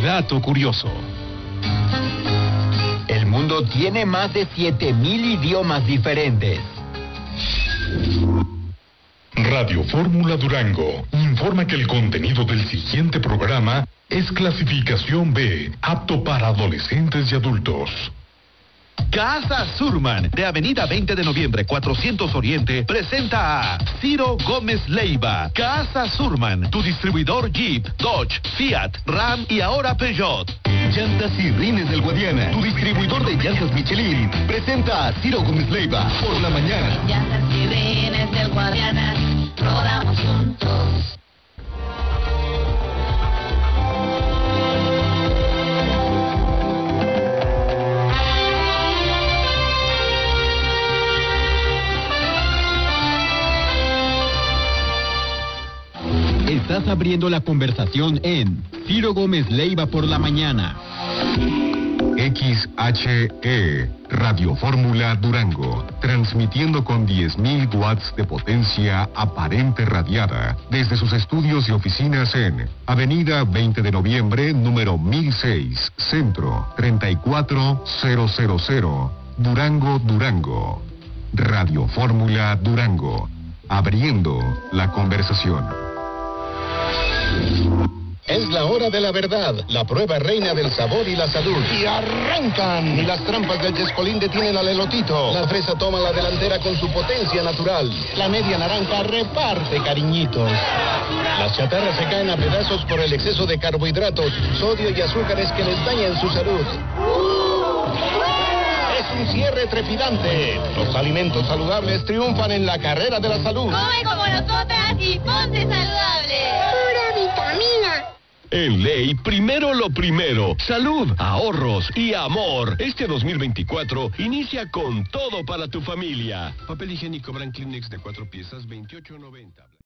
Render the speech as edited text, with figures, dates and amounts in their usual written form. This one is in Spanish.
Dato curioso. El mundo tiene más de 7,000 idiomas diferentes. Radio Fórmula Durango informa que el contenido del siguiente programa es clasificación B, apto para adolescentes y adultos. Casa Surman, de Avenida 20 de Noviembre, 400 Oriente, presenta a Ciro Gómez Leiva. Casa Surman, tu distribuidor Jeep, Dodge, Fiat, Ram y ahora Peugeot. Llantas y Rines del Guadiana, tu distribuidor de llantas Michelin, presenta a Ciro Gómez Leiva por la mañana. Llantas y Rines del Guadiana, rodamos juntos. Estás abriendo la conversación en Ciro Gómez Leiva por la mañana. XHE, Radio Fórmula Durango, transmitiendo con 10,000 watts de potencia aparente radiada desde sus estudios y oficinas en Avenida 20 de Noviembre, número 1006, Centro, 34000, Durango, Durango. Radio Fórmula Durango, abriendo la conversación. Es la hora de la verdad, la prueba reina del sabor y la salud. ¡Y arrancan! Y las trampas del Yescolín detienen al elotito. La fresa toma la delantera con su potencia natural. La media naranja reparte cariñitos. Las chatarras se caen a pedazos por el exceso de carbohidratos, sodio y azúcares que les dañan su salud. Es un cierre trepidante. Los alimentos saludables triunfan en la carrera de la salud. Come como nosotras y ponte saludable. Pura vitamina. En Ley, primero lo primero. Salud, ahorros y amor. Este 2024 inicia con todo para tu familia. Papel higiénico Brand Kleenex de 4 piezas, $28.90.